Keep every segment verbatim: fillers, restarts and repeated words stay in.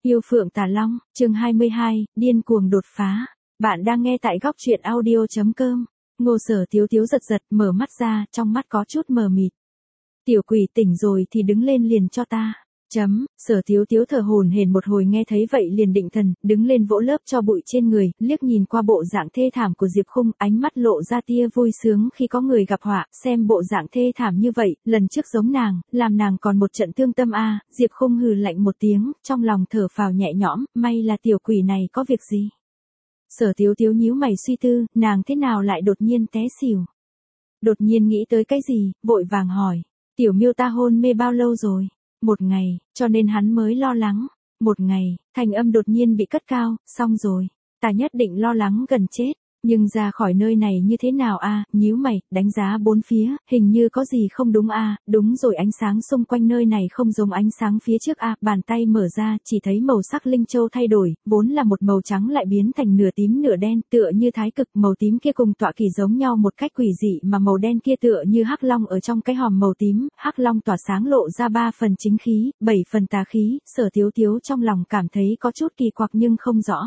Yêu Phượng Tà Long, chương hai mươi hai, điên cuồng đột phá. Bạn đang nghe tại góc truyện audio chấm com. Ngô Sở Tiếu Tiếu giật giật, mở mắt ra, trong mắt có chút mờ mịt. Tiểu quỷ tỉnh rồi thì đứng lên liền cho ta. Chấm, Sở Tiếu Tiếu thở hổn hển một hồi, nghe thấy vậy liền định thần, đứng lên vỗ lớp cho bụi trên người, liếc nhìn qua bộ dạng thê thảm của Diệp Khung, ánh mắt lộ ra tia vui sướng khi có người gặp họa, xem bộ dạng thê thảm như vậy, lần trước giống nàng, làm nàng còn một trận thương tâm a. À. Diệp Khung hừ lạnh một tiếng, trong lòng thở phào nhẹ nhõm, may là tiểu quỷ này có việc gì. Sở Tiếu Tiếu nhíu mày suy tư, nàng thế nào lại đột nhiên té xỉu. Đột nhiên nghĩ tới cái gì, vội vàng hỏi, tiểu miêu ta hôn mê bao lâu rồi? Một ngày, cho nên hắn mới lo lắng. Một ngày, thanh âm đột nhiên bị cất cao, xong rồi. Ta nhất định lo lắng gần chết. Nhưng ra khỏi nơi này như thế nào a? À? Nhíu mày, đánh giá bốn phía, hình như có gì không đúng a. À? Đúng rồi, ánh sáng xung quanh nơi này không giống ánh sáng phía trước a. À? Bàn tay mở ra, chỉ thấy màu sắc linh châu thay đổi, vốn là một màu trắng lại biến thành nửa tím nửa đen, tựa như thái cực. Màu tím kia cùng tọa kỳ giống nhau một cách quỷ dị, mà màu đen kia tựa như hắc long ở trong cái hòm màu tím. Hắc long tỏa sáng lộ ra ba phần chính khí, bảy phần tà khí. Sở Tiếu Tiếu trong lòng cảm thấy có chút kỳ quặc nhưng không rõ.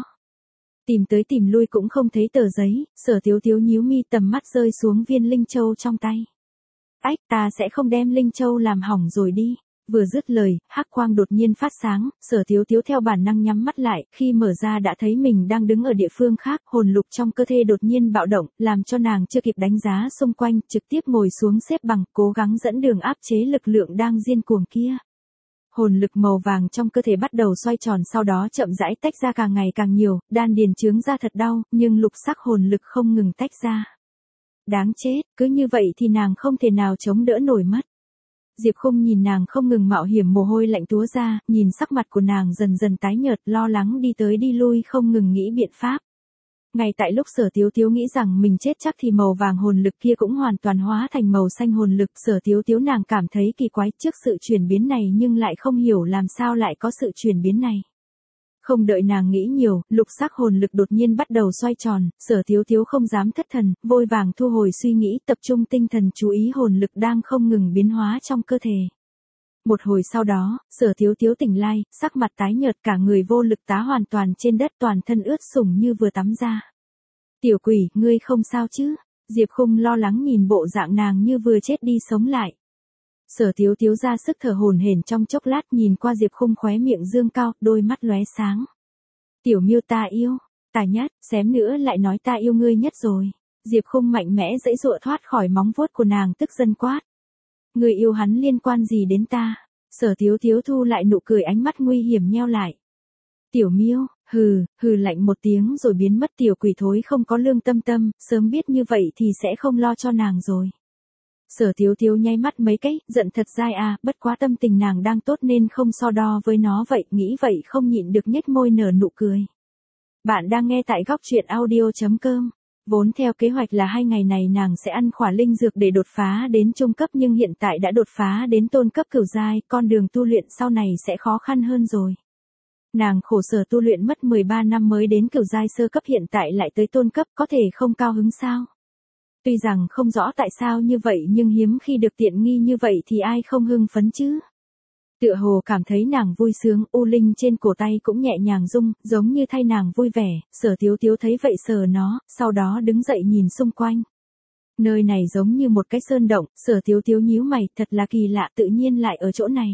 Tìm tới tìm lui cũng không thấy tờ giấy, Sở Tiếu Tiếu nhíu mi, tầm mắt rơi xuống viên linh châu trong tay. Ách, ta sẽ không đem linh châu làm hỏng rồi đi. Vừa dứt lời, hắc quang đột nhiên phát sáng, Sở Tiếu Tiếu theo bản năng nhắm mắt lại, khi mở ra đã thấy mình đang đứng ở địa phương khác, hồn lục trong cơ thể đột nhiên bạo động, làm cho nàng chưa kịp đánh giá xung quanh, trực tiếp ngồi xuống xếp bằng, cố gắng dẫn đường áp chế lực lượng đang điên cuồng kia. Hồn lực màu vàng trong cơ thể bắt đầu xoay tròn, sau đó chậm rãi tách ra càng ngày càng nhiều, đan điền chướng ra thật đau, nhưng lục sắc hồn lực không ngừng tách ra. Đáng chết, cứ như vậy thì nàng không thể nào chống đỡ nổi mất. Diệp Khung nhìn nàng không ngừng mạo hiểm, mồ hôi lạnh túa ra, nhìn sắc mặt của nàng dần dần tái nhợt, lo lắng đi tới đi lui không ngừng nghĩ biện pháp. Ngay tại lúc Sở Tiếu Tiếu nghĩ rằng mình chết chắc thì màu vàng hồn lực kia cũng hoàn toàn hóa thành màu xanh hồn lực. Sở Tiếu Tiếu nàng cảm thấy kỳ quái trước sự chuyển biến này, nhưng lại không hiểu làm sao lại có sự chuyển biến này. Không đợi nàng nghĩ nhiều, lục sắc hồn lực đột nhiên bắt đầu xoay tròn, Sở Tiếu Tiếu không dám thất thần, vội vàng thu hồi suy nghĩ, tập trung tinh thần chú ý hồn lực đang không ngừng biến hóa trong cơ thể. Một hồi sau đó, Sở Tiếu Tiếu tỉnh lai, sắc mặt tái nhợt, cả người vô lực tá hoàn toàn trên đất, toàn thân ướt sũng như vừa tắm ra. Tiểu quỷ, ngươi không sao chứ? Diệp Khung lo lắng nhìn bộ dạng nàng như vừa chết đi sống lại. Sở Tiếu Tiếu ra sức thở hổn hển trong chốc lát, nhìn qua Diệp Khung khóe miệng dương cao, đôi mắt lóe sáng. Tiểu miêu ta yêu, ta nhất, xém nữa lại nói ta yêu ngươi nhất rồi. Diệp Khung mạnh mẽ giãy giụa thoát khỏi móng vuốt của nàng, tức giận quát. Người yêu hắn liên quan gì đến ta? Sở Tiếu Tiếu thu lại nụ cười, ánh mắt nguy hiểm nheo lại. Tiểu miêu, hừ, hừ lạnh một tiếng rồi biến mất. Tiểu quỷ thối không có lương tâm tâm, sớm biết như vậy thì sẽ không lo cho nàng rồi. Sở Tiếu Tiếu nháy mắt mấy cái, giận thật dai à, bất quá tâm tình nàng đang tốt nên không so đo với nó vậy, nghĩ vậy không nhịn được nhếch môi nở nụ cười. Bạn đang nghe tại góc truyện audio chấm com. Vốn theo kế hoạch là hai ngày này nàng sẽ ăn khỏa linh dược để đột phá đến trung cấp, nhưng hiện tại đã đột phá đến tôn cấp cửu giai, con đường tu luyện sau này sẽ khó khăn hơn rồi. Nàng khổ sở tu luyện mất mười ba năm mới đến cửu giai sơ cấp, hiện tại lại tới tôn cấp, có thể không cao hứng sao? Tuy rằng không rõ tại sao như vậy, nhưng hiếm khi được tiện nghi như vậy thì ai không hưng phấn chứ? Tựa hồ cảm thấy nàng vui sướng, u linh trên cổ tay cũng nhẹ nhàng rung, giống như thay nàng vui vẻ. Sở Tiếu Tiếu thấy vậy sờ nó, sau đó đứng dậy nhìn xung quanh. Nơi này giống như một cái sơn động, Sở Tiếu Tiếu nhíu mày, thật là kỳ lạ, tự nhiên lại ở chỗ này.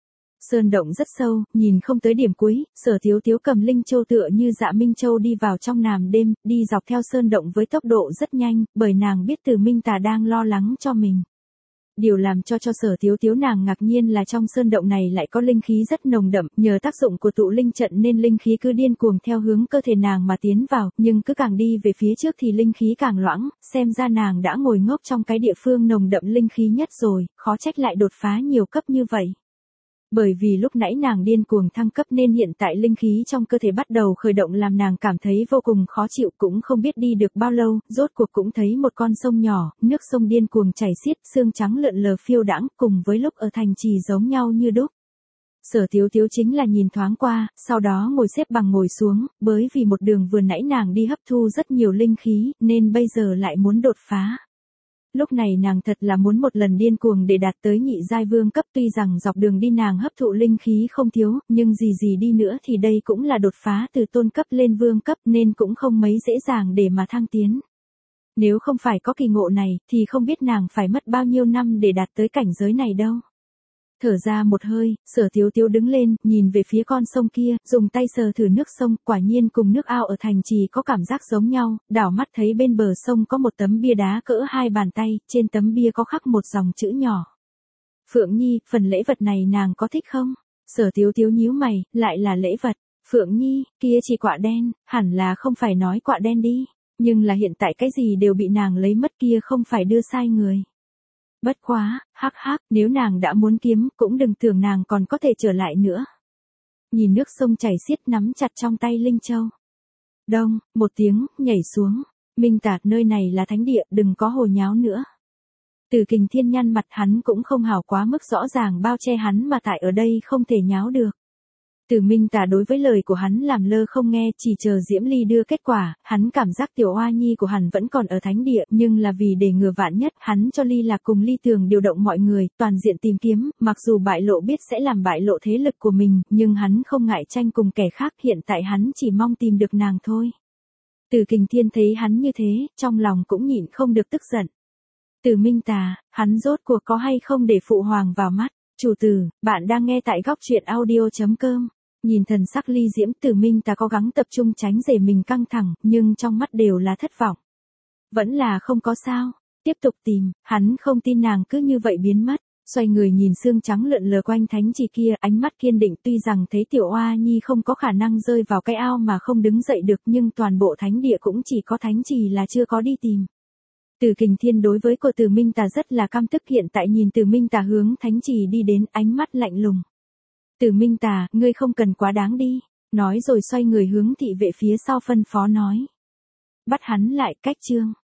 Sơn động rất sâu, nhìn không tới điểm cuối, Sở Tiếu Tiếu cầm linh châu tựa như Dạ Minh Châu đi vào trong nàm đêm, đi dọc theo sơn động với tốc độ rất nhanh, bởi nàng biết Từ Minh Tà đang lo lắng cho mình. Điều làm cho cho Sở Tiếu Tiếu nàng ngạc nhiên là trong sơn động này lại có linh khí rất nồng đậm, nhờ tác dụng của tụ linh trận nên linh khí cứ điên cuồng theo hướng cơ thể nàng mà tiến vào, nhưng cứ càng đi về phía trước thì linh khí càng loãng, xem ra nàng đã ngồi ngốc trong cái địa phương nồng đậm linh khí nhất rồi, khó trách lại đột phá nhiều cấp như vậy. Bởi vì lúc nãy nàng điên cuồng thăng cấp nên hiện tại linh khí trong cơ thể bắt đầu khởi động, làm nàng cảm thấy vô cùng khó chịu, cũng không biết đi được bao lâu, rốt cuộc cũng thấy một con sông nhỏ, nước sông điên cuồng chảy xiết, sương trắng lượn lờ phiêu đãng, cùng với lúc ở thành trì giống nhau như đúc. Sở Tiếu Tiếu chính là nhìn thoáng qua, sau đó ngồi xếp bằng ngồi xuống, bởi vì một đường vừa nãy nàng đi hấp thu rất nhiều linh khí, nên bây giờ lại muốn đột phá. Lúc này nàng thật là muốn một lần điên cuồng để đạt tới nhị giai vương cấp, tuy rằng dọc đường đi nàng hấp thụ linh khí không thiếu, nhưng gì gì đi nữa thì đây cũng là đột phá từ tôn cấp lên vương cấp nên cũng không mấy dễ dàng để mà thăng tiến. Nếu không phải có kỳ ngộ này thì không biết nàng phải mất bao nhiêu năm để đạt tới cảnh giới này đâu. Thở ra một hơi, Sở Tiếu Tiếu đứng lên, nhìn về phía con sông kia, dùng tay sờ thử nước sông, quả nhiên cùng nước ao ở thành trì có cảm giác giống nhau, đảo mắt thấy bên bờ sông có một tấm bia đá cỡ hai bàn tay, trên tấm bia có khắc một dòng chữ nhỏ. Phượng Nhi, phần lễ vật này nàng có thích không? Sở Tiếu Tiếu nhíu mày, lại là lễ vật. Phượng Nhi, kia chỉ quạ đen, hẳn là không phải nói quạ đen đi, nhưng là hiện tại cái gì đều bị nàng lấy mất kia không phải đưa sai người. Bất quá, hắc hắc, nếu nàng đã muốn kiếm, cũng đừng tưởng nàng còn có thể trở lại nữa. Nhìn nước sông chảy xiết nắm chặt trong tay Linh Châu. Đông, một tiếng, nhảy xuống. Minh Tạc nơi này là thánh địa, đừng có hồ nháo nữa. Từ Kình Thiên nhăn mặt, hắn cũng không hảo quá mức rõ ràng bao che hắn mà tại ở đây không thể nháo được. Từ Minh Tà đối với lời của hắn làm lơ không nghe, chỉ chờ Diễm Ly đưa kết quả, hắn cảm giác tiểu oa nhi của hắn vẫn còn ở thánh địa, nhưng là vì để ngừa vạn nhất, hắn cho Ly Lạc cùng Ly Tường điều động mọi người, toàn diện tìm kiếm, mặc dù bại lộ biết sẽ làm bại lộ thế lực của mình, nhưng hắn không ngại tranh cùng kẻ khác, hiện tại hắn chỉ mong tìm được nàng thôi. Từ Kình Thiên thấy hắn như thế, trong lòng cũng nhịn không được tức giận. Từ Minh Tà, hắn rốt cuộc có hay không để phụ hoàng vào mắt? Chủ tử, bạn đang nghe tại góc truyện audio chấm com. Nhìn thần sắc Ly Diễm, Từ Minh Tà cố gắng tập trung tránh để mình căng thẳng, nhưng trong mắt đều là thất vọng. Vẫn là không có sao, tiếp tục tìm, hắn không tin nàng cứ như vậy biến mất. Xoay người nhìn xương trắng lượn lờ quanh thánh trì kia, ánh mắt kiên định, tuy rằng thấy tiểu oa nhi không có khả năng rơi vào cái ao mà không đứng dậy được, nhưng toàn bộ thánh địa cũng chỉ có thánh trì là chưa có đi tìm. Từ Kình Thiên đối với cô Từ Minh Tà rất là căm tức, hiện tại nhìn Từ Minh Tà hướng thánh trì đi đến, ánh mắt lạnh lùng. Từ Minh Tà, ngươi không cần quá đáng đi, nói rồi xoay người hướng thị vệ phía sau phân phó nói. Bắt hắn lại, cách chương.